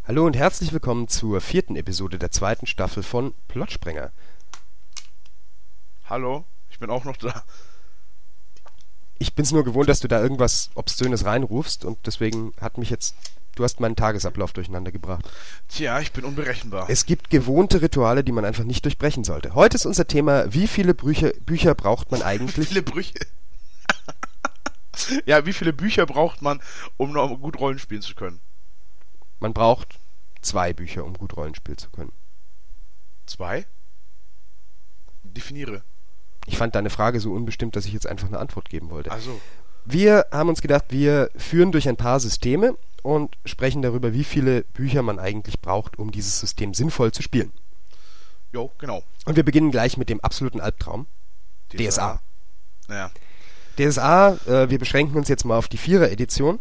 Hallo und herzlich willkommen zur 4. Episode der 2. Staffel von Plottsprenger. Hallo, ich bin auch noch da. Ich bin's nur gewohnt, dass du da irgendwas Obszönes reinrufst und deswegen du hast meinen Tagesablauf durcheinander gebracht. Tja, ich bin unberechenbar. Es gibt gewohnte Rituale, die man einfach nicht durchbrechen sollte. Heute ist unser Thema, wie viele Bücher braucht man eigentlich? Wie viele Brüche? Ja, wie viele Bücher braucht man, um noch gut Rollen spielen zu können? Man braucht 2 Bücher, um gut Rollen spielen zu können. 2? Definiere. Ich fand deine Frage so unbestimmt, dass ich jetzt einfach eine Antwort geben wollte. Ach so. Wir haben uns gedacht, wir führen durch ein paar Systeme und sprechen darüber, wie viele Bücher man eigentlich braucht, um dieses System sinnvoll zu spielen. Jo, genau. Und wir beginnen gleich mit dem absoluten Albtraum. DSA. Ja. DSA, wir beschränken uns jetzt mal auf die 4er-Edition.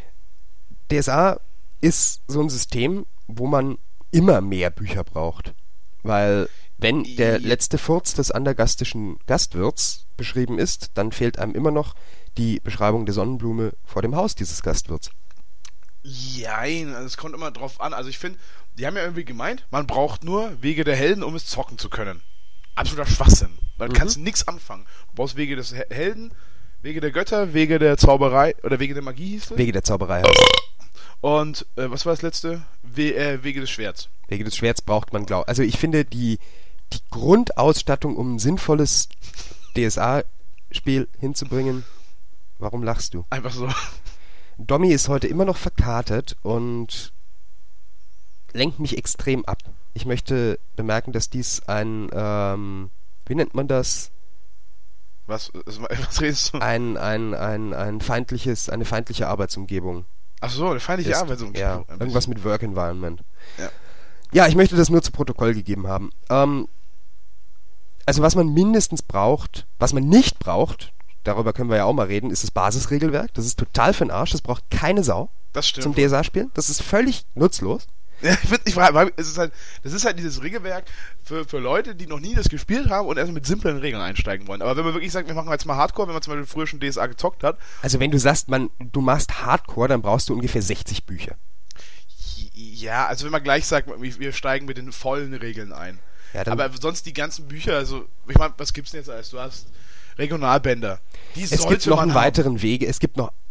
DSA ist so ein System, wo man immer mehr Bücher braucht. Weil wenn der letzte Furz des andergastischen Gastwirts beschrieben ist, dann fehlt einem immer noch die Beschreibung der Sonnenblume vor dem Haus dieses Gastwirts. Jein, also es kommt immer drauf an. Also ich finde, die haben ja irgendwie gemeint, man braucht nur Wege der Helden, um es zocken zu können. Absoluter Schwachsinn. Dann kannst du nichts anfangen. Du brauchst Wege des Helden, Wege der Götter, Wege der Zauberei, oder Wege der Magie hieß es? Wege der Zauberei heißt es. Und, was war das letzte? Wege des Schwerts. Wege des Schwerts braucht man, also ich finde, die Grundausstattung, um ein sinnvolles DSA-Spiel hinzubringen. Warum lachst du? Einfach so. Domi ist heute immer noch verkatert und lenkt mich extrem ab. Ich möchte bemerken, dass dies ein, wie nennt man das? Was redest du? Eine feindliche Arbeitsumgebung. Ach so, eine feindliche Arbeitsumgebung. Ja, irgendwas mit Work Environment. Ja. Ja, ich möchte das nur zu Protokoll gegeben haben. Also was man mindestens braucht, was man nicht braucht, darüber können wir ja auch mal reden, ist das Basisregelwerk. Das ist total für den Arsch, das braucht keine Sau. Das stimmt. Zum DSA-Spielen. Das ist völlig nutzlos. Ja, das ist halt dieses Regelwerk für Leute, die noch nie das gespielt haben und erst mit simplen Regeln einsteigen wollen. Aber wenn man wirklich sagt, wir machen jetzt mal Hardcore, wenn man zum Beispiel früher schon DSA gezockt hat. Also wenn du sagst, du machst Hardcore, dann brauchst du ungefähr 60 Bücher. Ja, also wenn man gleich sagt, wir steigen mit den vollen Regeln ein. Ja, aber sonst die ganzen Bücher, also, ich meine, was gibt's denn jetzt alles? Du hast Regionalbänder. Es gibt noch einen weiteren Wege, es gibt noch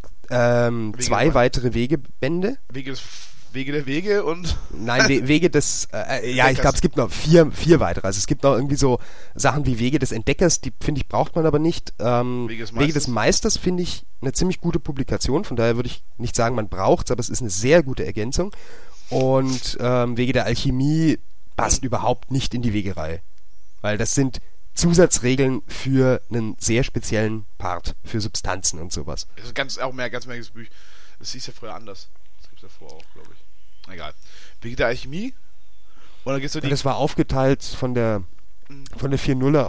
2 weitere Wegebände. Wege der Wege und... Nein, Wege des... ja, ich glaube, es gibt noch 4 weitere. Also es gibt noch irgendwie so Sachen wie Wege des Entdeckers, die, finde ich, braucht man aber nicht. Wege des Meisters finde ich eine ziemlich gute Publikation. Von daher würde ich nicht sagen, man braucht es, aber es ist eine sehr gute Ergänzung. Und Wege der Alchemie passt überhaupt nicht in die Wegerei. Weil das sind Zusatzregeln für einen sehr speziellen Part, für Substanzen und sowas. Das ist ganz merkliches Büch. Das hieß ja früher anders. Das gibt's ja vorher auch, glaube ich. Egal. Wege der Alchemie? Oder geht's das war aufgeteilt von der 4.0er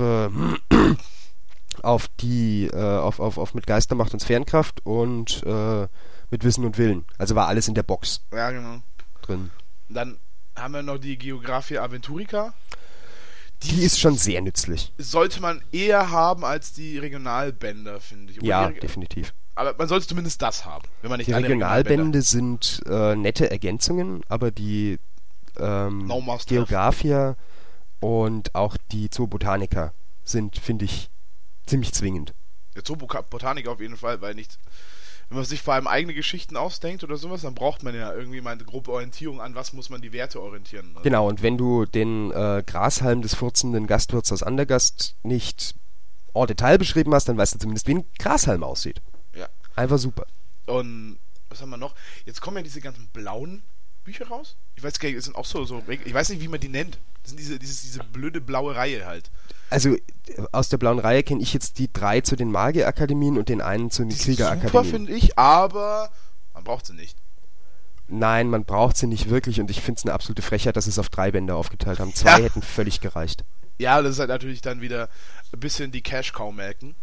auf mit Geistermacht und Sphärenkraft und mit Wissen und Willen. Also war alles in der Box. Ja, genau. Drin. Dann haben wir noch die Geographia Aventurica. Die ist schon sehr nützlich. Sollte man eher haben als die Regionalbänder, finde ich. Ja, definitiv. Aber man sollte zumindest das haben, wenn man nicht die Regionalbände sind nette Ergänzungen, aber die Geographia und auch die Zoobotanica sind, finde ich, ziemlich zwingend. Der Zoobotanica auf jeden Fall, weil wenn man sich vor allem eigene Geschichten ausdenkt oder sowas, dann braucht man ja irgendwie mal eine grobe Orientierung, an was muss man die Werte orientieren. Also genau, und wenn du den Grashalm des furzenden Gastwirts aus Andergast nicht en Detail beschrieben hast, dann weißt du zumindest, wie ein Grashalm aussieht. Ja. Einfach super. Und was haben wir noch? Jetzt kommen ja diese ganzen blauen Bücher raus. Ich weiß gar nicht, das sind auch so ich weiß nicht, wie man die nennt. Das sind diese blöde blaue Reihe halt. Also aus der blauen Reihe kenne ich jetzt die 3 zu den Magierakademien und den einen zu den Kriegerakademien. Super, finde ich, aber man braucht sie nicht. Nein, man braucht sie nicht wirklich und ich finde es eine absolute Frechheit, dass sie es auf 3 Bände aufgeteilt haben. 2 hätten völlig gereicht. Ja, das ist halt natürlich dann wieder ein bisschen die Cash-Cow melken.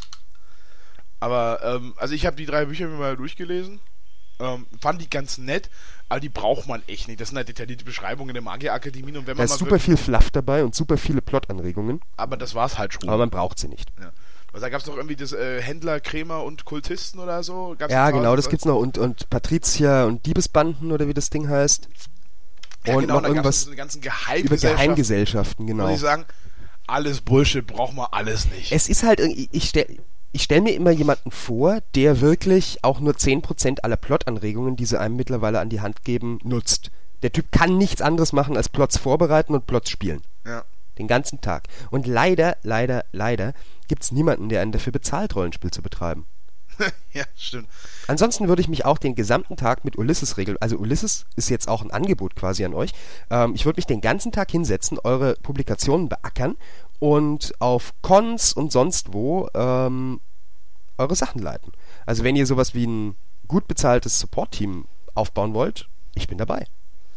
Aber, also ich habe die 3 Bücher mir mal durchgelesen, fand die ganz nett, aber die braucht man echt nicht. Das sind halt detaillierte Beschreibungen der Magierakademien und wenn man da ist super viel Fluff dabei und super viele Plotanregungen. Aber das war's halt schon. Aber man braucht sie nicht. Ja. Also da gab es noch irgendwie das Händler, Krämer und Kultisten oder so. Ja, genau, das gibt's noch. Und Patrizier und Diebesbanden oder wie das Ding heißt. Ja, und genau, noch irgendwas so eine ganzen über Geheimgesellschaften, genau. Muss ich sagen, alles Bullshit, braucht man alles nicht. Es ist halt, ich stell mir immer jemanden vor, der wirklich auch nur 10% aller Plot-Anregungen, die sie einem mittlerweile an die Hand geben, nutzt. Der Typ kann nichts anderes machen, als Plots vorbereiten und Plots spielen. Ja. Den ganzen Tag. Und leider gibt's niemanden, der einen dafür bezahlt, Rollenspiel zu betreiben. Ja, stimmt. Ansonsten würde ich mich auch den gesamten Tag mit Ulysses regeln. Also Ulysses ist jetzt auch ein Angebot quasi an euch. Ich würde mich den ganzen Tag hinsetzen, eure Publikationen beackern und auf Cons und sonst wo eure Sachen leiten. Also wenn ihr sowas wie ein gut bezahltes Support-Team aufbauen wollt, ich bin dabei.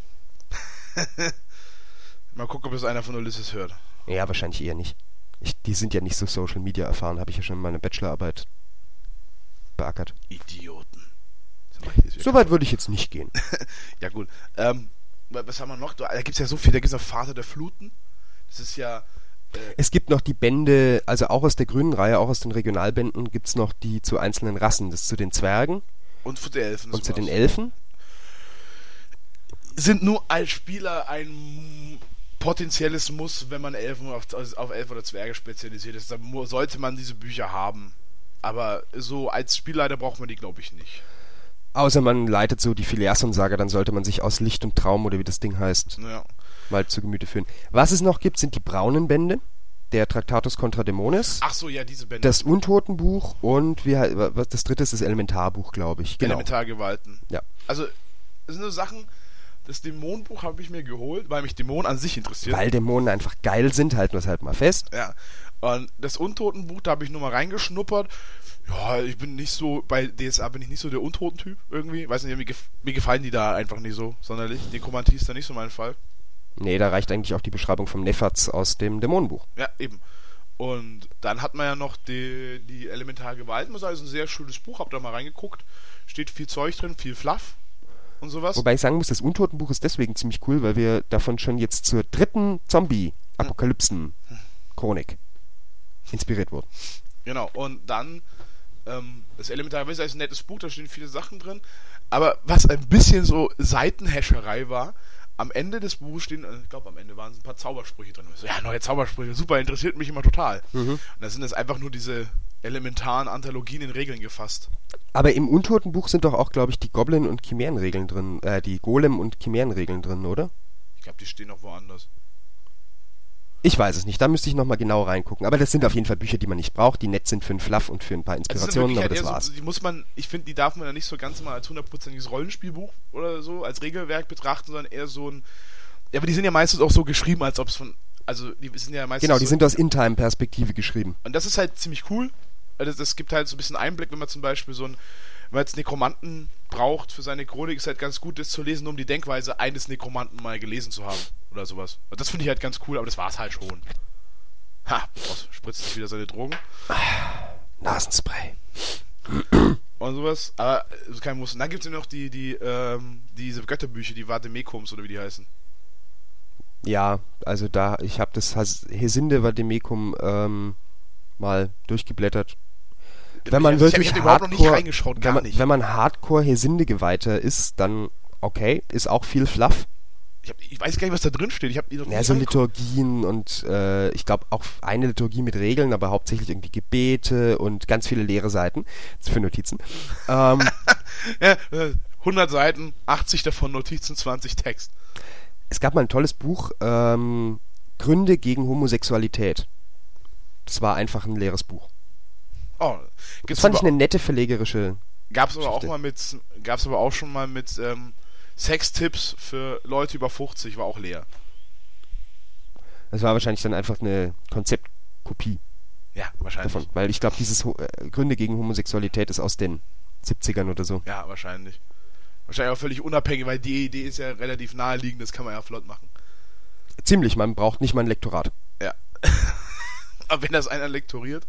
Mal gucken, ob es einer von Ulysses hört. Ja, wahrscheinlich eher nicht. Die sind ja nicht so Social Media erfahren, habe ich ja schon in meiner Bachelorarbeit beackert. Idioten. So weit würde ich jetzt nicht gehen. Ja gut. Was haben wir noch? Da gibt es ja so viel. Da gibt es noch Vater der Fluten. Das ist ja... Es gibt noch die Bände, also auch aus der grünen Reihe, auch aus den Regionalbänden, gibt es noch die zu einzelnen Rassen. Das ist zu den Zwergen. Und zu den Elfen. Und zu den Elfen. Sind nur als Spieler ein potenzielles Muss, wenn man Elfen auf Elfen oder Zwerge spezialisiert ist. Dann sollte man diese Bücher haben. Aber so als Spielleiter braucht man die, glaube ich, nicht. Außer man leitet so die Filiasson-Saga, dann sollte man sich aus Licht und Traum oder wie das Ding heißt, mal zu Gemüte führen. Was es noch gibt, sind die braunen Bände, der Tractatus contra Demones. Ach so, ja, diese Bände. Das Untotenbuch und das dritte ist das Elementarbuch, glaube ich. Genau. Elementargewalten. Ja. Also, das sind nur Sachen, das Dämonenbuch habe ich mir geholt, weil mich Dämonen an sich interessiert. Weil Dämonen einfach geil sind, halten wir es halt mal fest. Ja. Und das Untotenbuch, da habe ich nur mal reingeschnuppert. Ja, ich bin nicht so, bei DSA bin ich nicht so der Untoten-Typ irgendwie. Weiß nicht, mir gefallen die da einfach nicht so sonderlich. Nekromantie ist da nicht so mein Fall. Nee, da reicht eigentlich auch die Beschreibung vom Nefatz aus dem Dämonenbuch. Ja, eben. Und dann hat man ja noch die Elementargewalten. Das ist also ein sehr schönes Buch, hab da mal reingeguckt. Steht viel Zeug drin, viel Fluff und sowas. Wobei ich sagen muss, das Untotenbuch ist deswegen ziemlich cool, weil wir davon schon jetzt zur dritten Zombie-Apokalypsen-Chronik inspiriert wurden. Genau, und dann das Elementargewalten ist ein nettes Buch, da stehen viele Sachen drin. Aber was ein bisschen so Seitenhäscherei war, am Ende des Buches stehen, ich glaube am Ende waren es ein paar Zaubersprüche drin. So, ja, neue Zaubersprüche, super, interessiert mich immer total. Und da sind jetzt einfach nur diese elementaren Anthologien in Regeln gefasst. Aber im Untotenbuch sind doch auch, glaube ich, die Goblin- und Chimärenregeln drin, die Golem- und Chimärenregeln drin, oder? Ich glaube, die stehen noch woanders. Ich weiß es nicht, da müsste ich nochmal genau reingucken. Aber das sind auf jeden Fall Bücher, die man nicht braucht, die nett sind für einen Fluff und für ein paar Inspirationen, aber das war's. So, ich finde, die darf man ja nicht so ganz mal als 100%iges Rollenspielbuch oder so, als Regelwerk betrachten, sondern eher so ein... Ja, aber die sind ja meistens auch so geschrieben, als ob es von... Also, die sind ja meistens... Genau, die so, sind aus In-Time-Perspektive geschrieben. Und das ist halt ziemlich cool. Das gibt halt so ein bisschen Einblick, wenn man zum Beispiel wenn man jetzt Nekromanten braucht für seine Chronik, ist halt ganz gut, das zu lesen, um die Denkweise eines Nekromanten mal gelesen zu haben. Oder sowas. Und das finde ich halt ganz cool, aber das war's halt schon. Ha, spritzt sich wieder seine Drogen. Nasenspray. Und sowas. Aber das ist kein Muss. Und dann gibt es ja noch diese Götterbücher, die Vademekums oder wie die heißen. Ja, also ich habe das Hesinde Vademecum mal durchgeblättert. Wenn man wirklich wenn man Hardcore Hesinde-Geweihter ist, dann okay, ist auch viel Fluff. Ich weiß gar nicht, was da drin steht. Ich habe so Liturgien und ich glaube auch eine Liturgie mit Regeln, aber hauptsächlich irgendwie Gebete und ganz viele leere Seiten für Notizen. Ja, 100 Seiten, 80 davon Notizen, 20 Text. Es gab mal ein tolles Buch, Gründe gegen Homosexualität. Das war einfach ein leeres Buch. Oh, das fand ich eine nette verlegerische Gab's aber auch schon mal mit Sextipps für Leute über 50, war auch leer. Das war wahrscheinlich dann einfach eine Konzeptkopie. Ja, wahrscheinlich. Davon, weil ich glaube, dieses Gründe gegen Homosexualität ist aus den 70ern oder so. Ja, wahrscheinlich. Wahrscheinlich auch völlig unabhängig, weil die Idee ist ja relativ naheliegend, das kann man ja flott machen. Ziemlich, man braucht nicht mal ein Lektorat. Ja. Aber wenn das einer lektoriert?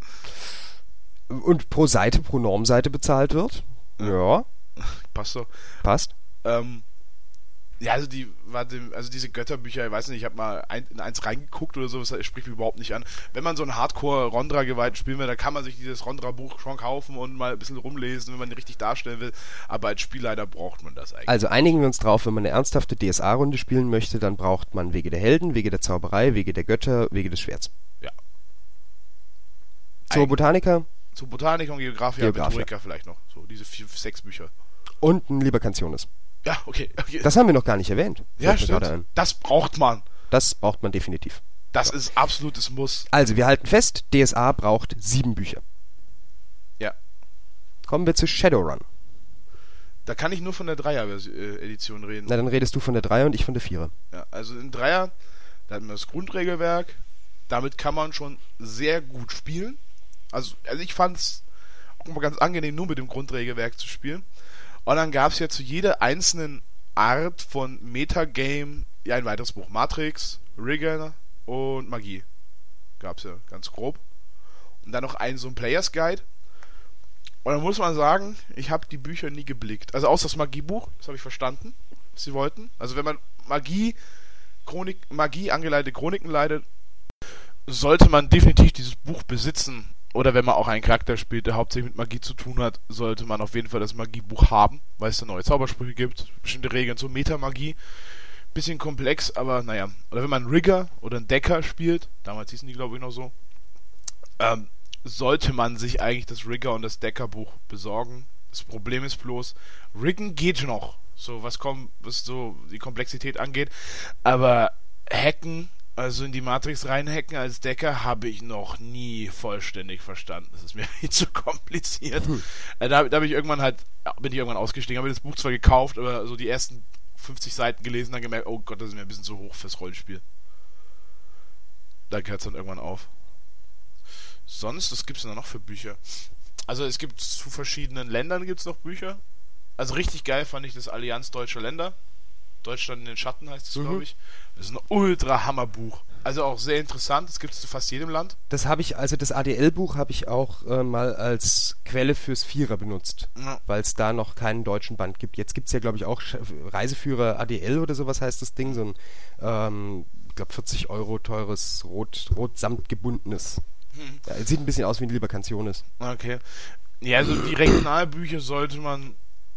Und pro Normseite bezahlt wird? Ja. Passt doch. Passt. Ja, also diese Götterbücher, ich weiß nicht, ich habe mal in eins reingeguckt oder so, das spricht mich überhaupt nicht an. Wenn man so ein Hardcore-Rondra-Geweihten spielen will, dann kann man sich dieses Rondra-Buch schon kaufen und mal ein bisschen rumlesen, wenn man ihn richtig darstellen will. Aber als Spielleiter braucht man das eigentlich. Also einigen wir uns drauf, wenn man eine ernsthafte DSA-Runde spielen möchte, dann braucht man Wege der Helden, Wege der Zauberei, Wege der Götter, Wege des Schwerts. Ja. Zur Botanica? Zur Botanica und Geographia. Rhetorica vielleicht noch. So diese 6 Bücher. Und ein Liber-Cantiones. Ja, okay. Das haben wir noch gar nicht erwähnt. Ja, stimmt. Das braucht man. Das braucht man definitiv. Das ist absolutes Muss. Also, wir halten fest, DSA braucht 7 Bücher. Ja. Kommen wir zu Shadowrun. Da kann ich nur von der Dreier-Edition reden. Na, dann redest du von der Dreier und ich von der Vierer. Ja, also in Dreier, da hat man das Grundregelwerk. Damit kann man schon sehr gut spielen. Also ich fand es auch mal ganz angenehm, nur mit dem Grundregelwerk zu spielen. Und dann gab es ja zu jeder einzelnen Art von Metagame ja ein weiteres Buch. Matrix, Rigger und Magie. Gab es ja ganz grob. Und dann noch so ein Players Guide. Und dann muss man sagen, ich habe die Bücher nie geblickt. Also außer das Magiebuch, das habe ich verstanden, was sie wollten. Also wenn man Magie angeleitete Chroniken leitet, sollte man definitiv dieses Buch besitzen. Oder wenn man auch einen Charakter spielt, der hauptsächlich mit Magie zu tun hat, sollte man auf jeden Fall das Magiebuch haben, weil es da neue Zaubersprüche gibt, bestimmte Regeln zur Metamagie. Bisschen komplex, aber naja. Oder wenn man einen Rigger oder einen Decker spielt, damals hießen die glaube ich noch so, sollte man sich eigentlich das Rigger und das Decker-Buch besorgen. Das Problem ist bloß, Riggen geht noch, so was so die Komplexität angeht, aber Hacken, also in die Matrix reinhacken als Decker, habe ich noch nie vollständig verstanden. Das ist mir viel zu kompliziert. Da bin ich irgendwann ausgestiegen, habe das Buch zwar gekauft, aber so die ersten 50 Seiten gelesen, dann gemerkt, oh Gott, das ist mir ein bisschen zu hoch fürs Rollenspiel. Da hört es dann irgendwann auf. Sonst, was gibt es denn noch für Bücher? Also es gibt zu verschiedenen Ländern gibt's noch Bücher. Also richtig geil fand ich das Allianz Deutscher Länder. Deutschland in den Schatten heißt es, glaube ich. Das ist ein Ultra-Hammer-Buch. Also auch sehr interessant. Das gibt es zu fast jedem Land. Das habe ich, also das ADL-Buch habe ich auch mal als Quelle fürs Vierer benutzt, weil es da noch keinen deutschen Band gibt. Jetzt gibt es ja, glaube ich, auch Reiseführer ADL oder sowas heißt das Ding. So ein, ich glaube, 40 € teures, rot-samt gebundenes. Ja, sieht ein bisschen aus wie ein Liber-Cantiones. Okay. Ja, also die Regionalbücher sollte man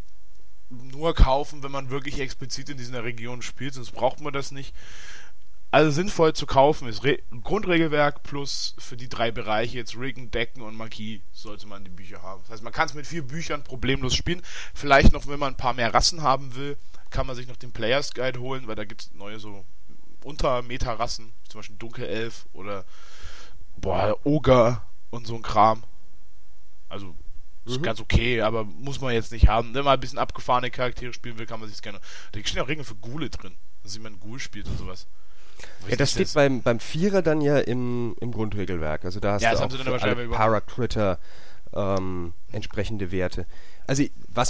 nur kaufen, wenn man wirklich explizit in dieser Region spielt, sonst braucht man das nicht. Also sinnvoll zu kaufen ist Grundregelwerk plus für die 3 Bereiche, jetzt Riggen, Decken und Magie, sollte man die Bücher haben. Das heißt, man kann es mit 4 Büchern problemlos spielen. Vielleicht noch, wenn man ein paar mehr Rassen haben will, kann man sich noch den Players Guide holen, weil da gibt es neue so Unter-Meta-Rassen, zum Beispiel Dunkelelf oder Ogre und so ein Kram. Also ist ganz okay, aber muss man jetzt nicht haben. Wenn man ein bisschen abgefahrene Charaktere spielen will, kann man sich gerne. Da stehen auch Regeln für Ghule drin, dass jemand Ghoul spielt und sowas. Ja, das steht beim Vierer dann ja im Grundregelwerk. Also da hast du auch für alle Paracritter entsprechende Werte. Also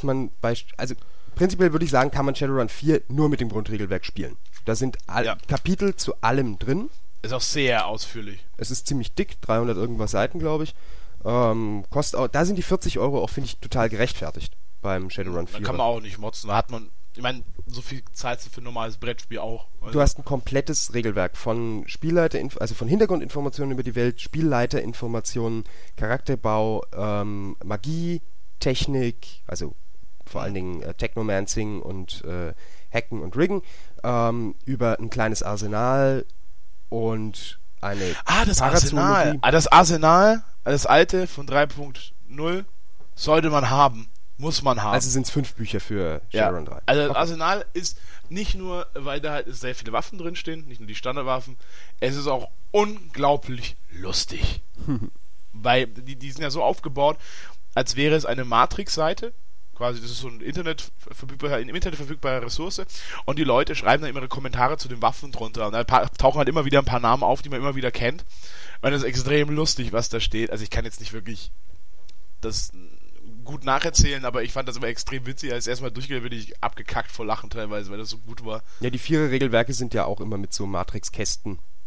prinzipiell würde ich sagen, kann man Shadowrun 4 nur mit dem Grundregelwerk spielen. Da sind Kapitel zu allem drin. Ist auch sehr ausführlich. Es ist ziemlich dick, 300 irgendwas Seiten, glaube ich. Kostet auch, da sind die 40 € auch, finde ich, total gerechtfertigt beim Shadowrun 4. Da kann man auch nicht motzen. Da hat man, ich meine, so viel Zeit für ein normales Brettspiel auch. Also du hast ein komplettes Regelwerk von also von Hintergrundinformationen über die Welt, Spielleiterinformationen, Charakterbau, Magie, Technik, also vor allen Dingen Technomancing und Hacken und Riggen, über ein kleines Arsenal und eine das Arsenal. Das Arsenal, das alte von 3.0 sollte man haben. Muss man haben. Also sind es 5 Bücher für Shadowrun 3. Also das Arsenal ist nicht nur, weil da halt sehr viele Waffen drinstehen, nicht nur die Standardwaffen, es ist auch unglaublich lustig. Weil die sind ja so aufgebaut, als wäre es eine Matrix-Seite. Quasi, das ist so ein im Internet verfügbare Ressource. Und die Leute schreiben dann immer ihre Kommentare zu den Waffen drunter. Und da tauchen halt immer wieder ein paar Namen auf, die man immer wieder kennt. Und das ist extrem lustig, was da steht. Also ich kann jetzt nicht wirklich das gut nacherzählen, aber ich fand das immer extrem witzig. Als ich erstmal durchgehe, bin ich abgekackt vor Lachen teilweise, weil das so gut war. Ja, die 4 Regelwerke sind ja auch immer mit so Matrix-Kästen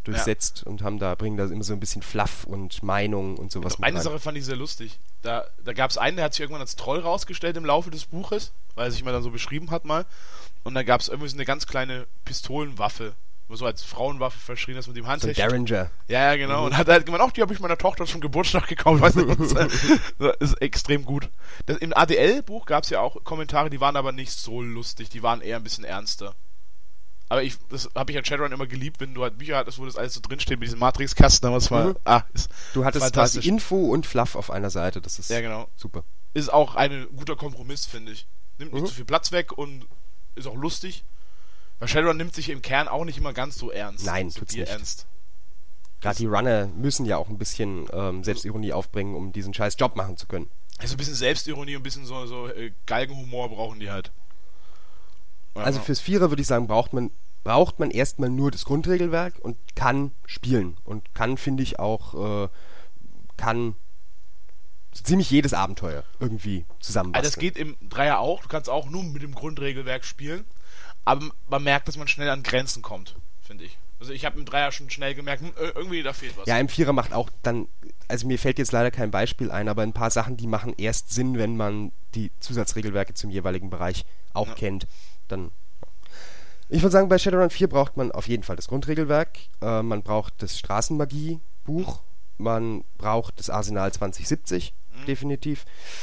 durchsetzt und bringen da immer so ein bisschen Fluff und Meinung und sowas mit rein. Eine Sache fand ich sehr lustig. Da gab es einen, der hat sich irgendwann als Troll rausgestellt im Laufe des Buches, weil er sich mal dann so beschrieben hat mal. Und da gab es irgendwie so eine ganz kleine Pistolenwaffe, wo so als Frauenwaffe verschrien ist mit dem Handheld. So Derringer. Ja, genau. Und hat halt gemeint, die habe ich meiner Tochter zum Geburtstag gekauft. Weiß nicht, das ist extrem gut. Im ADL-Buch gab es ja auch Kommentare, die waren aber nicht so lustig. Die waren eher ein bisschen ernster. Aber das habe ich an Shadowrun immer geliebt, wenn du halt Bücher hattest, wo das alles so drinsteht mit diesem Matrix-Kasten. Du hattest quasi Info und Fluff auf einer Seite. Das ist super. Ist auch ein guter Kompromiss, finde ich. Nimmt nicht zu viel Platz weg und ist auch lustig. Weil Shadowrun nimmt sich im Kern auch nicht immer ganz so ernst. Nein, so tut's nicht. Ernst. Gerade die Runner müssen ja auch ein bisschen Selbstironie aufbringen, um diesen scheiß Job machen zu können. Also ein bisschen Selbstironie und ein bisschen so Galgenhumor brauchen die halt. Also fürs Vierer würde ich sagen, braucht man erstmal nur das Grundregelwerk und kann spielen. Und kann, finde ich, auch kann so ziemlich jedes Abenteuer irgendwie zusammenbasteln. Also das geht im Dreier auch. Du kannst auch nur mit dem Grundregelwerk spielen. Aber man merkt, dass man schnell an Grenzen kommt, finde ich. Also ich habe im Dreier schon schnell gemerkt, irgendwie da fehlt was. Ja, im Vierer macht auch dann, also mir fällt jetzt leider kein Beispiel ein, aber ein paar Sachen, die machen erst Sinn, wenn man die Zusatzregelwerke zum jeweiligen Bereich auch kennt. Dann. Ich würde sagen, bei Shadowrun 4 braucht man auf jeden Fall das Grundregelwerk, man braucht das Straßenmagie-Buch, man braucht das Arsenal 2070, definitiv.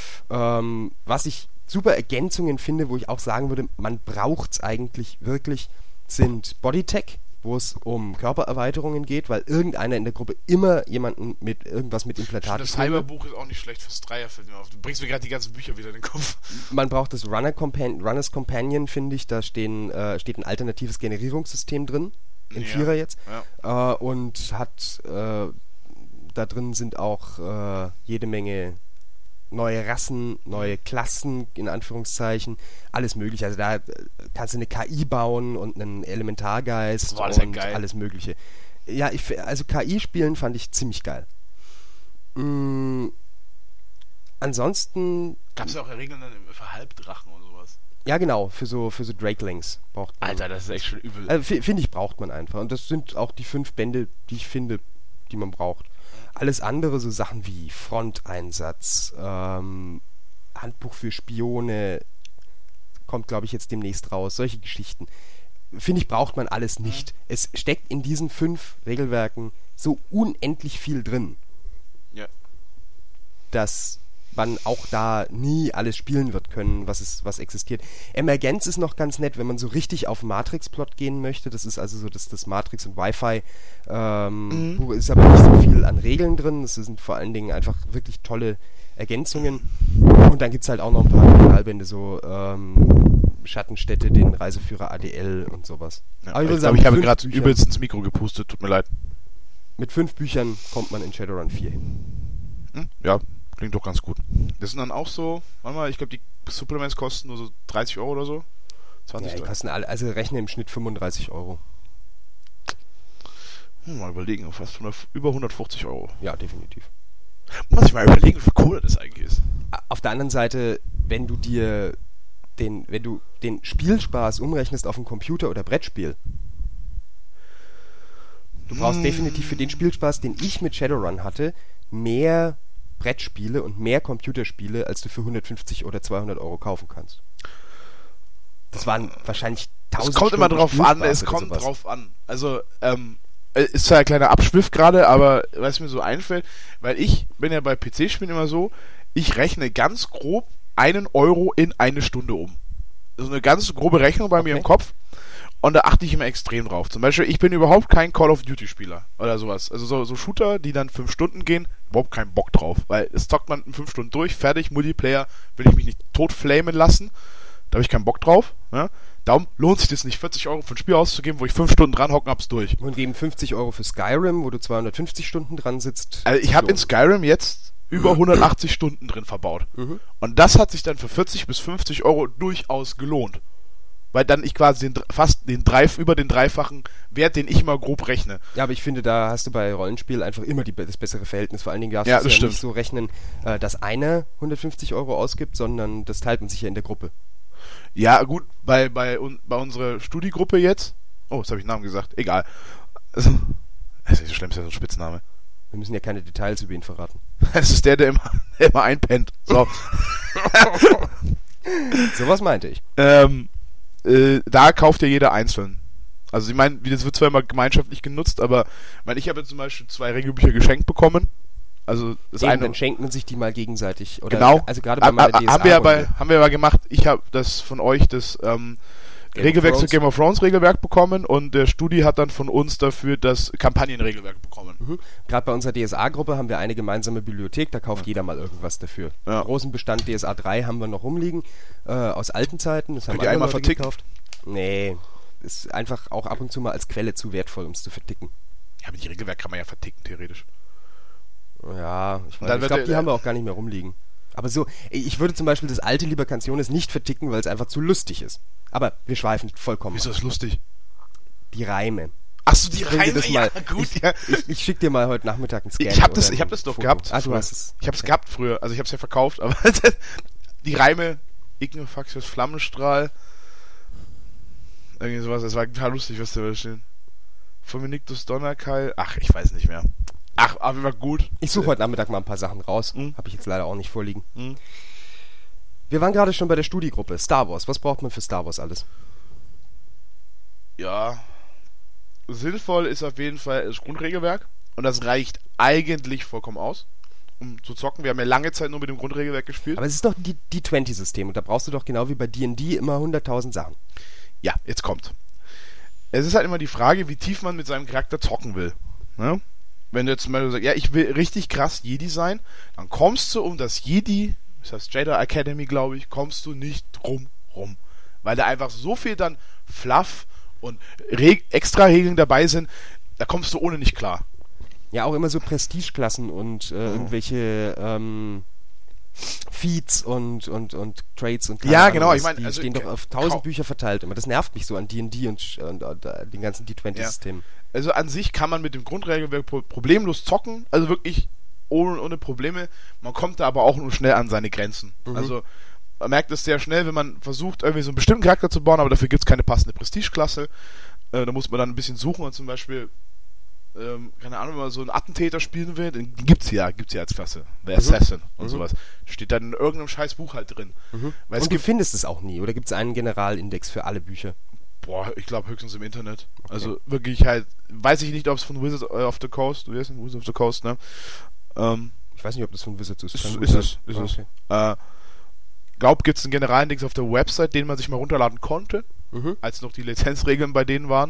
Was ich super Ergänzungen finde, wo ich auch sagen würde, man braucht es eigentlich wirklich, sind Bodytech, wo es um Körpererweiterungen geht, weil irgendeiner in der Gruppe immer jemanden mit irgendwas mit Implantaten. Das Cyberbuch ist auch nicht schlecht fürs Dreier, fällt mir auf. Du bringst mir gerade die ganzen Bücher wieder in den Kopf. Man braucht das Runners Companion, finde ich, da steht ein alternatives Generierungssystem drin, im Vierer jetzt, und hat da drin sind auch jede Menge neue Rassen, neue Klassen, in Anführungszeichen, alles mögliche. Also da kannst du eine KI bauen und einen Elementargeist und alles mögliche. Ja, also KI-Spielen fand ich ziemlich geil. Ansonsten... Gab es ja auch Regeln für Halbdrachen und sowas. Ja, genau, für so Drakelings braucht man. Alter, das ist echt schon übel. Also, finde ich, braucht man einfach. Und das sind auch die 5 Bände, die ich finde, die man braucht. Alles andere, so Sachen wie Fronteinsatz, Handbuch für Spione, kommt, glaube ich, jetzt demnächst raus. Solche Geschichten. Finde ich, braucht man alles nicht. Es steckt in diesen 5 Regelwerken so unendlich viel drin, dass man auch da nie alles spielen wird können, was existiert. Emergenz ist noch ganz nett, wenn man so richtig auf Matrix-Plot gehen möchte. Das ist also so das Matrix- und Wi-Fi. Ist aber nicht so viel an Regeln drin. Das sind vor allen Dingen einfach wirklich tolle Ergänzungen. Und dann gibt es halt auch noch ein paar Originalbände, so Schattenstädte, den Reiseführer ADL und sowas. Ja, aber ich habe gerade übelst ins Mikro gepustet, tut mir leid. Mit 5 Büchern kommt man in Shadowrun 4 hin. Ja, klingt doch ganz gut. Das sind dann auch so, warte mal, ich glaube, die Supplements kosten nur so 30 Euro oder so. 20 die kosten alle, also rechne im Schnitt 35 Euro. Mal überlegen, fast über 150 Euro. Ja, definitiv. Muss ich mal überlegen, wie viel Kohle das eigentlich ist. Auf der anderen Seite, wenn du den Spielspaß umrechnest auf ein Computer- oder Brettspiel, du brauchst definitiv für den Spielspaß, den ich mit Shadowrun hatte, mehr Brettspiele und mehr Computerspiele, als du für 150 oder 200 Euro kaufen kannst. Das waren wahrscheinlich 1000 Es kommt immer drauf an, Also, ist zwar ein kleiner Abschwiff gerade, aber was mir so einfällt, weil ich bin ja bei PC-Spielen immer so, ich rechne ganz grob 1 Euro in eine Stunde um. Das ist eine ganz grobe Rechnung bei mir im Kopf. Und da achte ich immer extrem drauf. Zum Beispiel, ich bin überhaupt kein Call of Duty-Spieler oder sowas. Also so Shooter, die dann 5 Stunden gehen, überhaupt keinen Bock drauf. Weil es zockt man in 5 Stunden durch, fertig, Multiplayer, will ich mich nicht tot flamen lassen. Da habe ich keinen Bock drauf. Ja? Darum lohnt sich das nicht, 40 Euro für ein Spiel auszugeben, wo ich 5 Stunden dran hocke und hab's durch. Und geben 50 Euro für Skyrim, wo du 250 Stunden dran sitzt. Also ich habe in Skyrim jetzt über 180 Stunden drin verbaut. Und das hat sich dann für 40 bis 50 Euro durchaus gelohnt. Weil dann ich quasi über den dreifachen Wert, den ich immer grob rechne. Ja, aber ich finde, da hast du bei Rollenspiel einfach immer das bessere Verhältnis. Vor allen Dingen darfst du ja nicht so rechnen, dass einer 150 Euro ausgibt, sondern das teilt man sich ja in der Gruppe. Ja, gut, bei unserer Studiegruppe jetzt, das habe ich Namen gesagt, egal. Also, Das ist nicht so schlimm, ist ja so ein Spitzname. Wir müssen ja keine Details über ihn verraten. Das ist der immer einpennt. So. Sowas meinte ich. Da kauft ja jeder einzeln. Also ich meine, das wird zwar immer gemeinschaftlich genutzt, aber ich habe ja zum Beispiel 2 Regelbücher geschenkt bekommen. Also das eben, eine. Dann schenkt man sich die mal gegenseitig. Oder genau. Also gerade bei meiner DSA haben wir ja gemacht. Ich habe das von euch das Regelwerk zu Game of Thrones Regelwerk bekommen und der Studi hat dann von uns dafür das Kampagnenregelwerk bekommen. Mhm. Gerade bei unserer DSA-Gruppe haben wir eine gemeinsame Bibliothek, da kauft jeder mal irgendwas dafür. Ja. Großen Bestand DSA 3 haben wir noch rumliegen, aus alten Zeiten. Das haben wir einmal vertickt? Gekauft. Nee, ist einfach auch ab und zu mal als Quelle zu wertvoll, um es zu verticken. Ja, aber die Regelwerk kann man ja verticken, theoretisch. Ja, ich glaube, die haben wir auch gar nicht mehr rumliegen. Aber so, ich würde zum Beispiel das alte Liber Canciones nicht verticken, weil es einfach zu lustig ist. Aber wir schweifen vollkommen. Wieso ist das lustig? Die Reime. Achso, die Reime, ja, gut. Ich schick dir mal heute Nachmittag einen Scan. Ich hab das doch gehabt. Ah, du hast es. Ich hab's gehabt früher. Also ich hab's ja verkauft, aber die Reime, Ignifaxius, Flammenstrahl, irgendwie sowas, das war total lustig, was da steht. Fulminictus Donnerkeil, ach, ich weiß nicht mehr. Ach, aber war gut. Ich suche heute Nachmittag mal ein paar Sachen raus. Habe ich jetzt leider auch nicht vorliegen. Wir waren gerade schon bei der Studiegruppe. Star Wars. Was braucht man für Star Wars alles? Ja, sinnvoll ist auf jeden Fall das Grundregelwerk. Und das reicht eigentlich vollkommen aus, um zu zocken. Wir haben ja lange Zeit nur mit dem Grundregelwerk gespielt. Aber es ist doch die D20-System. Und da brauchst du doch genau wie bei D&D immer 100.000 Sachen. Ja, jetzt kommt. Es ist halt immer die Frage, wie tief man mit seinem Charakter zocken will. Ne? Wenn du jetzt mal sagst, ja, ich will richtig krass Jedi sein, dann kommst du um das Jedi, das heißt Jedi Academy, glaube ich, kommst du nicht drum rum. Weil da einfach so viel dann Fluff und extra Regeln dabei sind, da kommst du ohne nicht klar. Ja, auch immer so Prestigeklassen und irgendwelche Feats und Trades und ja, genau, ich meine, die stehen doch auf 1000 Bücher verteilt immer. Das nervt mich so an D&D und den ganzen D20-Systemen. Ja. Also an sich kann man mit dem Grundregelwerk problemlos zocken, also wirklich ohne Probleme. Man kommt da aber auch nur schnell an seine Grenzen. Also man merkt es sehr schnell, wenn man versucht, irgendwie so einen bestimmten Charakter zu bauen, aber dafür gibt es keine passende Prestigeklasse. Da muss man dann ein bisschen suchen und zum Beispiel keine Ahnung, wenn man so einen Attentäter spielen will, den gibt's ja als Klasse. The Assassin und sowas. Steht dann in irgendeinem scheiß Buch halt drin. Weil und du findest es auch nie, oder gibt es einen Generalindex für alle Bücher? Boah, ich glaube höchstens im Internet. Okay. Also wirklich halt, weiß ich nicht, ob es von Wizards of the Coast, du weißt nicht, Wizards of the Coast, ne? Ich weiß nicht, ob das von Wizards ist. Ist es. Glaub, gibt es einen Generalindex auf der Website, den man sich mal runterladen konnte, als noch die Lizenzregeln bei denen waren.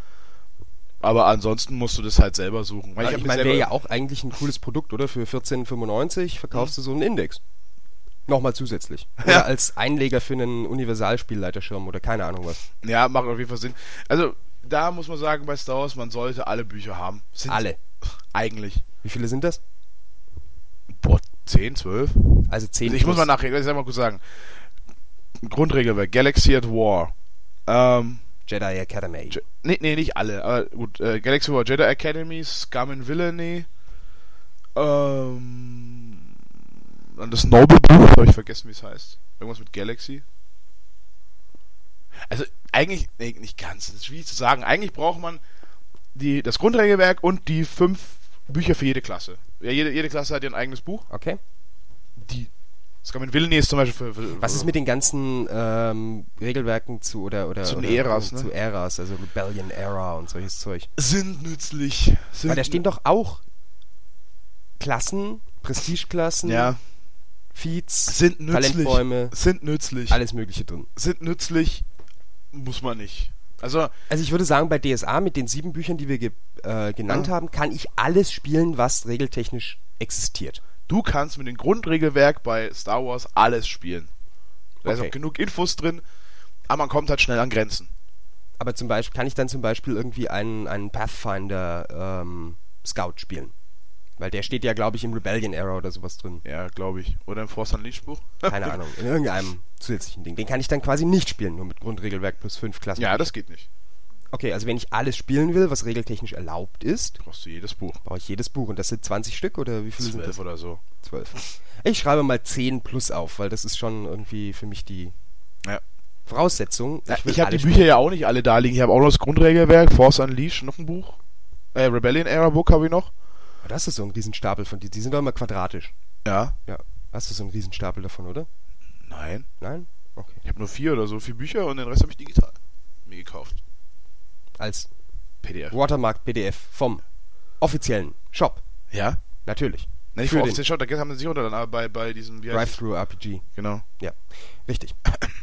Aber ansonsten musst du das halt selber suchen. Weil ich meine, wäre ja auch eigentlich ein cooles Produkt, oder? Für 14,95 verkaufst du so einen Index. Nochmal zusätzlich. Oder als Einleger für einen Universalspielleiterschirm oder keine Ahnung was. Ja, macht auf jeden Fall Sinn. Also, da muss man sagen, bei Star Wars, man sollte alle Bücher haben. Alle? Eigentlich. Wie viele sind das? Boah, 10, 12? Also 10. Also ich muss mal nachreden, ich mal kurz sagen. Grundregelwerk, Galaxy at War. Jedi Academy. Nee, nicht alle. Aber gut, Galaxy War, Jedi Academy, Scum and Villainy. Dann das Noble Buch, habe ich vergessen, wie es heißt. Irgendwas mit Galaxy. Also eigentlich, nee, nicht ganz, das ist schwierig zu sagen. Eigentlich braucht man das Grundregelwerk und die 5 Bücher für jede Klasse. Ja, jede Klasse hat ihr ein eigenes Buch. Okay. Scum and Villainy ist zum Beispiel für was ist mit den ganzen Regelwerken zu den Äras, ne? Zu Äras, also Rebellion Era und solches Zeug. Sind nützlich. Weil da stehen doch auch Klassen, Prestigeklassen, Feats, Talentbäume, sind nützlich. Alles Mögliche drin. Sind nützlich, muss man nicht. Also ich würde sagen, bei DSA mit den 7 Büchern, die wir genannt haben, kann ich alles spielen, was regeltechnisch existiert. Du kannst mit dem Grundregelwerk bei Star Wars alles spielen. Da ist auch genug Infos drin, aber man kommt halt schnell an Grenzen. Aber zum Beispiel, kann ich dann zum Beispiel irgendwie einen Pathfinder Scout spielen? Weil der steht ja, glaube ich, im Rebellion Era oder sowas drin. Ja, glaube ich. Oder im Force Unleashed Buch. Keine Ahnung. In irgendeinem zusätzlichen Ding. Den kann ich dann quasi nicht spielen, nur mit Grundregelwerk plus 5 Klassen. Ja, das geht nicht. Okay, also wenn ich alles spielen will, was regeltechnisch erlaubt ist, brauchst du jedes Buch. Brauche ich jedes Buch. Und das sind 20 Stück oder wie viele sind das? 12 oder so. 12. Ich schreibe mal 10 plus auf, weil das ist schon irgendwie für mich die Voraussetzung. Ich habe die Bücher ja auch nicht alle da liegen. Ich habe auch noch das Grundregelwerk, Force Unleashed, noch ein Buch. Rebellion-Era-Book habe ich noch. Das ist so ein Riesenstapel von die sind doch immer quadratisch. Ja. Ja. Hast du so einen Riesenstapel davon, oder? Nein. Nein? Okay. Ich habe nur 4 oder so, 4 Bücher und den Rest habe ich digital mir gekauft. Als PDF. Watermark PDF vom offiziellen Shop. Ja? Natürlich. Nein, für den Shop, da haben sie sich runterladen, aber bei diesem Drive-Thru-RPG. Genau. Ja, richtig.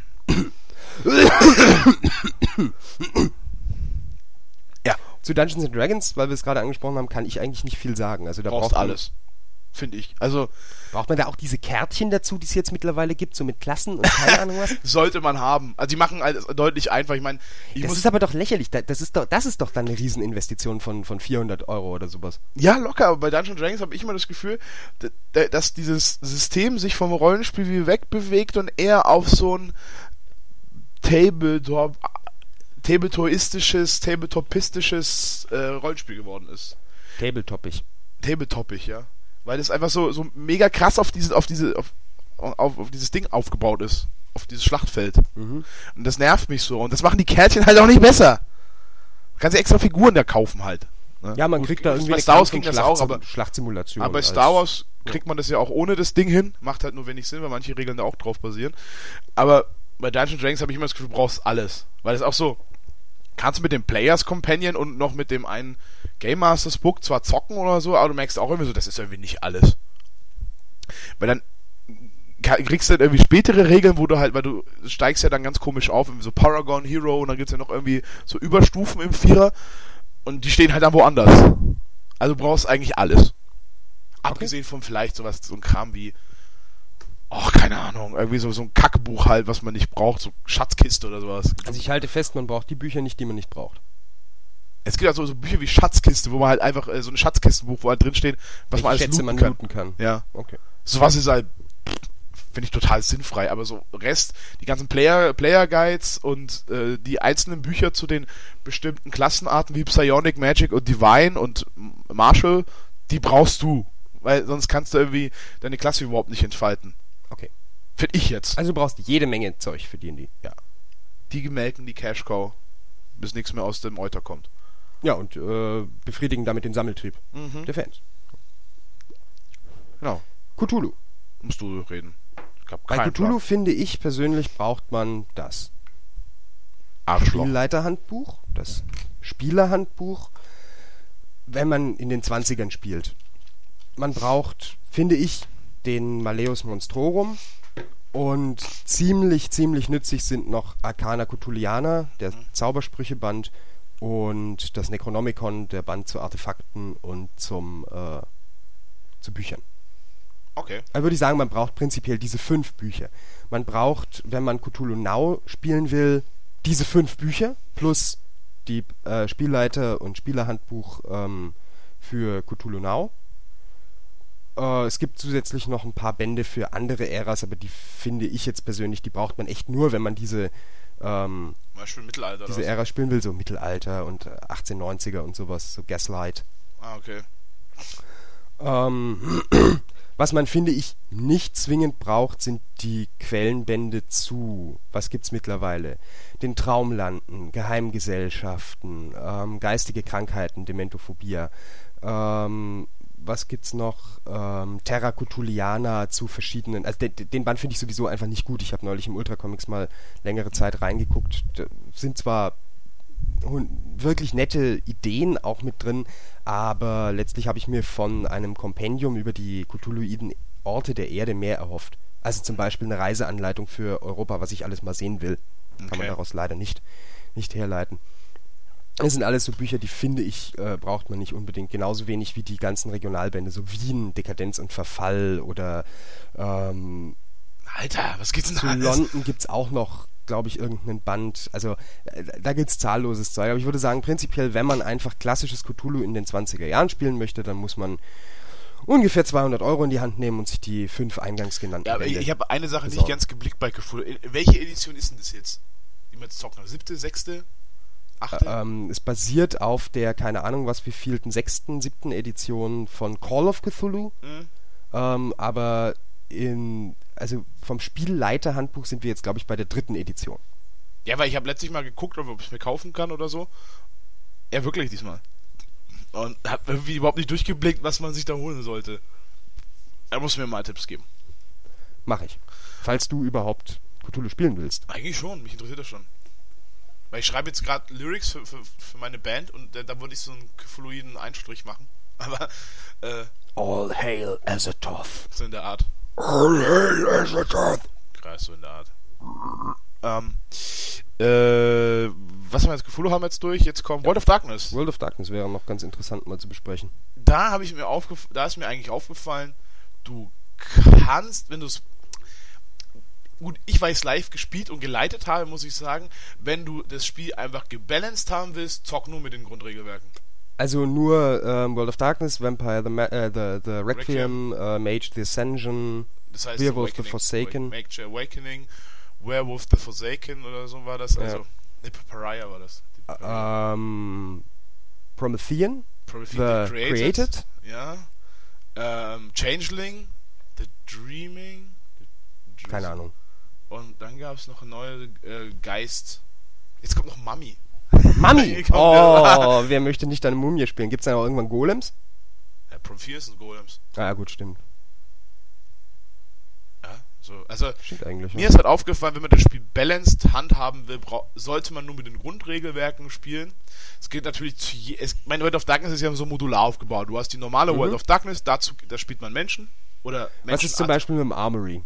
Ja. Zu Dungeons & Dragons, weil wir es gerade angesprochen haben, kann ich eigentlich nicht viel sagen. Also da braucht alles. Finde ich. Also braucht man da auch diese Kärtchen dazu, die es jetzt mittlerweile gibt, so mit Klassen und keine Ahnung was? Sollte man haben. Also die machen alles deutlich einfach. Ich meine, das ist aber doch lächerlich. Das ist doch dann eine Rieseninvestition von 400 Euro oder sowas. Ja, locker. Aber bei Dungeons & Dragons habe ich immer das Gefühl, dass dieses System sich vom Rollenspiel wie wegbewegt und eher auf so ein tabletopistisches Rollenspiel geworden ist. Tabletopig, ja. Weil das einfach so mega krass auf dieses Ding aufgebaut ist. Auf dieses Schlachtfeld. Mhm. Und das nervt mich so. Und das machen die Kärtchen halt auch nicht besser. Du kannst ja extra Figuren da kaufen halt. Ne? Ja, man kriegt da irgendwie eine Star Wars ging das auch, aber Schlachtsimulation. Aber bei Star Wars kriegt man das ja auch ohne das Ding hin. Macht halt nur wenig Sinn, weil manche Regeln da auch drauf basieren. Aber bei Dungeons & Dragons habe ich immer das Gefühl, du brauchst alles. Weil das auch so, kannst du mit dem Players Companion und noch mit dem einen Game Masters Book zwar zocken oder so, aber du merkst auch irgendwie so, das ist irgendwie nicht alles. Weil dann kriegst du dann irgendwie spätere Regeln, wo du halt, weil du steigst ja dann ganz komisch auf, irgendwie so Paragon, Hero und dann gibt's ja noch irgendwie so Überstufen im Vierer und die stehen halt dann woanders. Also du brauchst eigentlich alles. Okay. Abgesehen von vielleicht so ein Kram wie keine Ahnung, irgendwie so ein Kackbuch halt, was man nicht braucht, so Schatzkiste oder sowas. Also ich halte fest, man braucht die Bücher nicht, die man nicht braucht. Es gibt also so Bücher wie Schatzkiste, wo man halt einfach so ein Schatzkistenbuch, wo halt drinsteht, was man alles looten kann. Ja. Okay. Sowas ist halt, finde ich total sinnfrei, aber so Rest, die ganzen Player Guides und die einzelnen Bücher zu den bestimmten Klassenarten wie Psionic, Magic und Divine und Martial, die brauchst du, weil sonst kannst du irgendwie deine Klasse überhaupt nicht entfalten. Okay. Finde ich jetzt. Also du brauchst jede Menge Zeug für D&D. Ja. Die melken die Cash Cow, bis nichts mehr aus dem Euter kommt. Ja, und befriedigen damit den Sammeltrieb der Fans. Genau. Cthulhu. Musst du reden. Bei Cthulhu finde ich persönlich braucht man das Arschloch. Spielleiterhandbuch, das Spielerhandbuch, wenn man in den 20ern spielt. Man braucht, finde ich, den Malleus Monstrorum und ziemlich nützlich sind noch Arcana Cthulhiana, der Zaubersprücheband und das Necronomicon, der Band zu Artefakten und zu Büchern. Okay. Also würde ich sagen, man braucht prinzipiell diese 5 Bücher. Man braucht, wenn man Cthulhu Now spielen will, diese 5 Bücher plus die Spielleiter- und Spielerhandbuch für Cthulhu Now. Es gibt zusätzlich noch ein paar Bände für andere Äras, aber die finde ich jetzt persönlich, die braucht man echt nur, wenn man diese Mittelalter diese Ära spielen will, so Mittelalter und 1890er und sowas, so Gaslight. Ah, okay. Was man, finde ich, nicht zwingend braucht, sind die Quellenbände zu, was gibt's mittlerweile? Den Traumlanden, Geheimgesellschaften, geistige Krankheiten, Dementophobia, was gibt's noch? Terra Cthulhiana zu verschiedenen, also den Band finde ich sowieso einfach nicht gut. Ich habe neulich im Ultracomics mal längere Zeit reingeguckt. Da sind zwar wirklich nette Ideen auch mit drin, aber letztlich habe ich mir von einem Kompendium über die Cthulhuiden Orte der Erde mehr erhofft. Also zum Beispiel eine Reiseanleitung für Europa, was ich alles mal sehen will. Kann man daraus leider nicht herleiten. Das sind alles so Bücher, die finde ich, braucht man nicht unbedingt. Genauso wenig wie die ganzen Regionalbände, so Wien, Dekadenz und Verfall oder Alter, was geht's denn zu alles? London gibt's auch noch, glaube ich, irgendeinen Band. Also da gibt's zahlloses Zeug. Aber ich würde sagen, prinzipiell, wenn man einfach klassisches Cthulhu in den 20er Jahren spielen möchte, dann muss man ungefähr 200 € in die Hand nehmen und sich die 5 eingangs genannten Bände. Ja, aber ich habe eine Sache nicht ganz geblickt bei Cthulhu. Welche Edition ist denn das jetzt? Die wir jetzt zocken? 7., 6., 8.? Es basiert auf der, keine Ahnung was, wievielten, 6., 7. Edition von Call of Cthulhu. Aber also vom Spielleiterhandbuch sind wir jetzt, glaube ich, bei der 3. Edition. Ja, weil ich habe letztlich mal geguckt, ob ich es mir kaufen kann oder so. Ja, wirklich diesmal. Und hab irgendwie überhaupt nicht durchgeblickt, was man sich da holen sollte. Er muss mir mal Tipps geben. Mach ich. Falls du überhaupt Cthulhu spielen willst. Eigentlich schon, mich interessiert das schon. Weil ich schreibe jetzt gerade Lyrics für meine Band und da würde ich so einen fluiden Einstrich machen. Aber, All hail Azathoth. So in der Art. All hail Azathoth. Kreis, so in der Art. Was haben wir jetzt? Cthulhu haben wir jetzt durch. Jetzt kommt World of Darkness. World of Darkness wäre noch ganz interessant mal zu besprechen. Da ist mir eigentlich aufgefallen, du kannst, wenn du es... Gut, ich weiß live gespielt und geleitet habe, muss ich sagen, wenn du das Spiel einfach gebalanced haben willst, zock nur mit den Grundregelwerken. Also nur World of Darkness, Vampire the Requiem, Mage the Ascension, das heißt Werewolf the Forsaken. Mage the Awakening, Werewolf the Forsaken oder so war das. Also, Pariah war das. Promethean the Created. Ja. Changeling, The Dreaming. Keine Ahnung. Und dann gab es noch eine neue Geist. Jetzt kommt noch Mummy. Mummy! Oh, wer möchte nicht eine Mumie spielen? Gibt es da auch irgendwann Golems? Ja, Prometheus sind Golems. Ah ja, gut, stimmt. Ja, so. Also, stimmt eigentlich. Mir ist halt aufgefallen, wenn man das Spiel balanced handhaben will, sollte man nur mit den Grundregelwerken spielen. Es geht natürlich mein World of Darkness ist ja so modular aufgebaut. Du hast die normale World of Darkness, da spielt man Menschen. Oder Menschen. Was ist zum Beispiel mit dem Armory?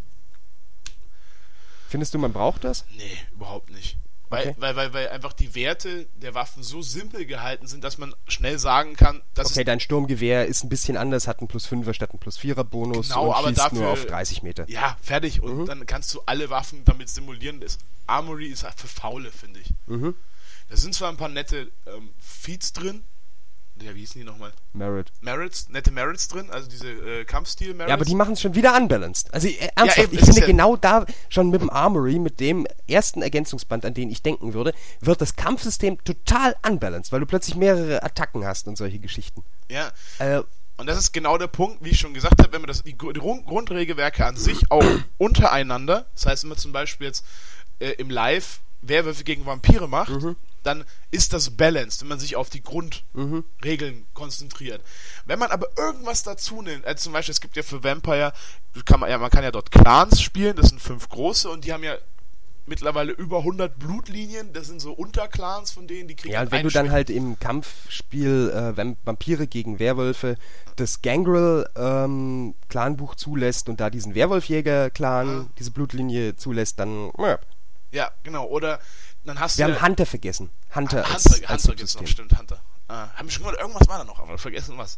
Findest du, man braucht das? Nee, überhaupt nicht. Weil einfach die Werte der Waffen so simpel gehalten sind, dass man schnell sagen kann, dass dein Sturmgewehr ist ein bisschen anders, hat einen +5er statt einen +4er Bonus genau, und aber schießt dafür, nur auf 30 Meter. Ja, fertig. Und dann kannst du alle Waffen damit simulieren. Das Armory ist halt für Faule, finde ich. Da sind zwar ein paar nette Feats drin. Ja, wie hießen die nochmal? Nette Merits drin, also diese Kampfstil-Merits. Ja, aber die machen es schon wieder unbalanced. Also ernsthaft, ich finde genau da schon mit dem Armory, mit dem ersten Ergänzungsband, an den ich denken würde, wird das Kampfsystem total unbalanced, weil du plötzlich mehrere Attacken hast und solche Geschichten. Ja, und das ist genau der Punkt, wie ich schon gesagt habe, wenn man die Grundregelwerke an sich auch untereinander, das heißt, wenn man zum Beispiel jetzt im Live Werwölfe gegen Vampire macht, dann ist das balanced, wenn man sich auf die Grundregeln konzentriert. Wenn man aber irgendwas dazu nimmt, also zum Beispiel, es gibt ja für Vampire, man kann ja dort Clans spielen, das sind 5 große und die haben ja mittlerweile über 100 Blutlinien, das sind so Unterclans von denen, die kriegen ja, und wenn du dann halt im Kampfspiel Vampire gegen Werwölfe das Gangrel Clanbuch zulässt und da diesen Werwolfjäger-Clan diese Blutlinie zulässt, dann ja, genau, oder dann hast wir haben Hunter vergessen. Hunter gibt's noch, stimmt, Hunter. Haben wir schon gehört, irgendwas war da noch, aber vergessen was.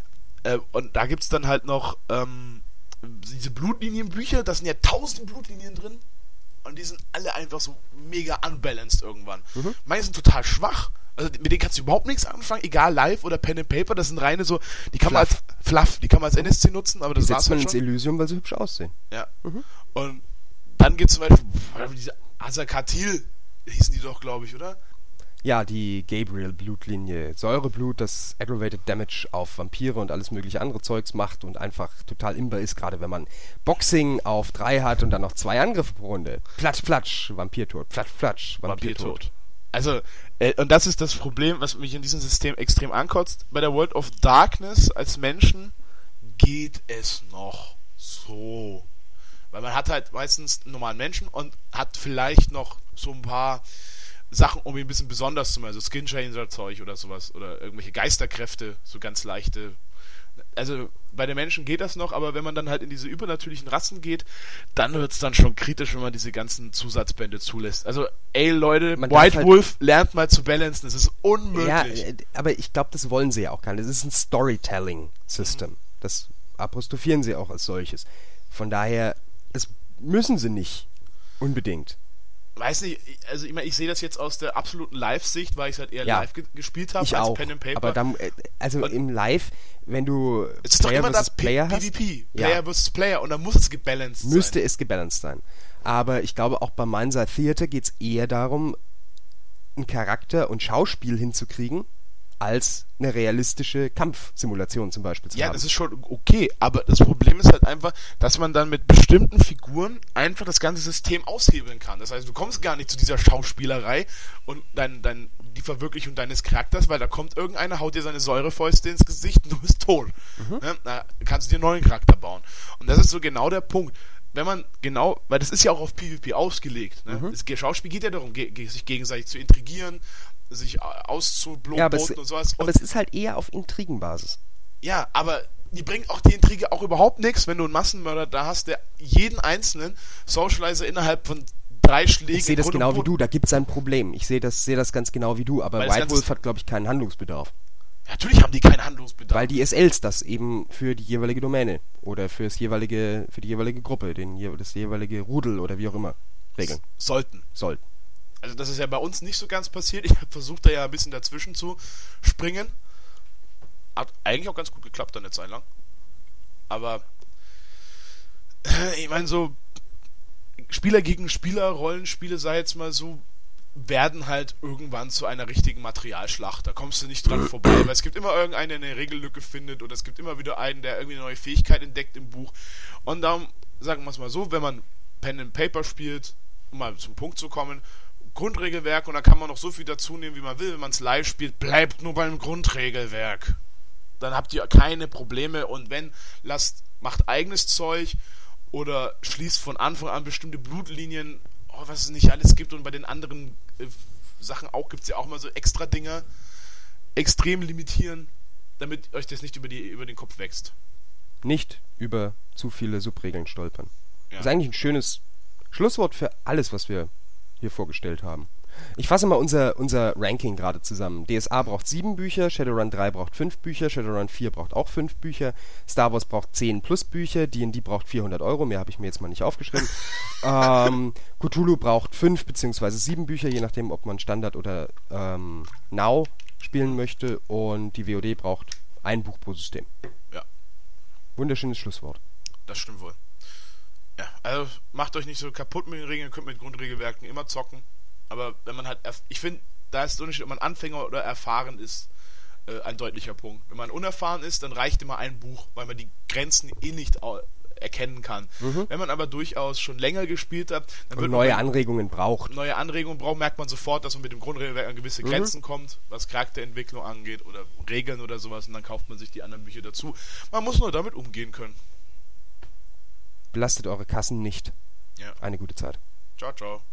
Und da gibt's dann halt noch diese Blutlinienbücher, da sind ja 1000 Blutlinien drin und die sind alle einfach so mega unbalanced irgendwann. Manche sind total schwach, also mit denen kannst du überhaupt nichts anfangen, egal live oder Pen and Paper, das sind reine so, die kann man als Fluff, die kann man als NSC nutzen, aber das war's man ins Elysium, weil sie hübsch aussehen. Ja. Und dann gibt's zum Beispiel diese Azakatil, hießen die doch, glaube ich, oder? Ja, die Gabriel-Blutlinie. Säureblut, das Aggravated Damage auf Vampire und alles mögliche andere Zeugs macht und einfach total imbar ist, gerade wenn man Boxing auf 3 hat und dann noch 2 Angriffe pro Runde. Platsch, platsch, Vampirtod. Platsch, platsch, Vampirtod. Also, und das ist das Problem, was mich in diesem System extrem ankotzt. Bei der World of Darkness als Menschen geht es noch so. Weil man hat halt meistens einen normalen Menschen und hat vielleicht noch so ein paar Sachen, um ihn ein bisschen besonders zu machen, also Skin-Changer-Zeug oder sowas, oder irgendwelche Geisterkräfte, so ganz leichte. Also bei den Menschen geht das noch, aber wenn man dann halt in diese übernatürlichen Rassen geht, dann wird es dann schon kritisch, wenn man diese ganzen Zusatzbände zulässt. Also, ey Leute, White Wolf lernt mal zu balancen, das ist unmöglich. Ja, aber ich glaube, das wollen sie ja auch gar nicht. Das ist ein Storytelling-System. Das apostrophieren sie auch als solches. Von daher, das müssen sie nicht unbedingt. Weiß nicht, also ich sehe das jetzt aus der absoluten Live-Sicht, weil ich halt eher live gespielt habe als auch. Pen and Paper. Aber dann, also im Live, wenn du es ist Player doch immer das Player hast, PvP, Player versus Player, und dann muss es gebalanced sein. Müsste es gebalanced sein. Aber ich glaube, auch bei Mindset Theater geht es eher darum, einen Charakter und Schauspiel hinzukriegen, als eine realistische Kampfsimulation zum Beispiel zu haben. Ja, das ist schon okay, aber das Problem ist halt einfach, dass man dann mit bestimmten Figuren einfach das ganze System aushebeln kann. Das heißt, du kommst gar nicht zu dieser Schauspielerei und die Verwirklichung deines Charakters, weil da kommt irgendeiner, haut dir seine Säurefäuste ins Gesicht und du bist tot. Ne? Da kannst du dir einen neuen Charakter bauen. Und das ist so genau der Punkt. Wenn man genau, weil das ist ja auch auf PvP ausgelegt. Ne? Das Schauspiel geht ja darum, sich gegenseitig zu intrigieren, sich auszubloten und sowas. Aber es ist halt eher auf Intrigenbasis. Ja, aber die bringt auch die Intrige auch überhaupt nichts, wenn du einen Massenmörder da hast, der jeden einzelnen Socializer innerhalb von 3 Schlägen... Ich sehe das genau wie du, da gibt es ein Problem. Ich sehe das ganz genau wie du, aber White Wolf hat, glaube ich, keinen Handlungsbedarf. Ja, natürlich haben die keinen Handlungsbedarf. Weil die SLs das eben für die jeweilige Domäne oder für die jeweilige Gruppe, das jeweilige Rudel oder wie auch immer regeln. Sollten. Also das ist ja bei uns nicht so ganz passiert. Ich habe versucht, da ja ein bisschen dazwischen zu springen. Hat eigentlich auch ganz gut geklappt dann eine Zeit lang. Aber ich meine so Spieler gegen Spieler, Rollenspiele, sei jetzt mal so, werden halt irgendwann zu einer richtigen Materialschlacht. Da kommst du nicht dran vorbei, weil es gibt immer irgendeinen, der eine Regellücke findet oder es gibt immer wieder einen, der irgendwie eine neue Fähigkeit entdeckt im Buch. Und darum, sagen wir es mal so, wenn man Pen and Paper spielt, um mal zum Punkt zu kommen, Grundregelwerk und da kann man noch so viel dazu nehmen, wie man will. Wenn man es live spielt, bleibt nur beim Grundregelwerk. Dann habt ihr keine Probleme und wenn, macht eigenes Zeug oder schließt von Anfang an bestimmte Blutlinien, was es nicht alles gibt und bei den anderen Sachen auch gibt es ja auch mal so extra Dinger, extrem limitieren, damit euch das nicht über den Kopf wächst. Nicht über zu viele Subregeln stolpern. Ja. Das ist eigentlich ein schönes Schlusswort für alles, was wir hier vorgestellt haben. Ich fasse mal unser Ranking gerade zusammen. DSA braucht 7 Bücher, Shadowrun 3 braucht 5 Bücher, Shadowrun 4 braucht auch 5 Bücher, Star Wars braucht 10 plus Bücher, D&D braucht 400 €, mehr habe ich mir jetzt mal nicht aufgeschrieben. Cthulhu braucht 5 bzw. 7 Bücher, je nachdem, ob man Standard oder Now spielen möchte, und die WoD braucht ein Buch pro System. Ja. Wunderschönes Schlusswort. Das stimmt wohl. Ja, also macht euch nicht so kaputt mit den Regeln, ihr könnt mit Grundregelwerken immer zocken. Aber wenn man halt, ich finde, da ist der Unterschied, ob man Anfänger oder erfahren ist, ein deutlicher Punkt. Wenn man unerfahren ist, dann reicht immer ein Buch, weil man die Grenzen nicht erkennen kann. Wenn man aber durchaus schon länger gespielt hat, dann wird neue Anregungen braucht, merkt man sofort, dass man mit dem Grundregelwerk an gewisse Grenzen kommt, was Charakterentwicklung angeht oder Regeln oder sowas, und dann kauft man sich die anderen Bücher dazu. Man muss nur damit umgehen können. Belastet eure Kassen nicht. Ja. Eine gute Zeit. Ciao, ciao.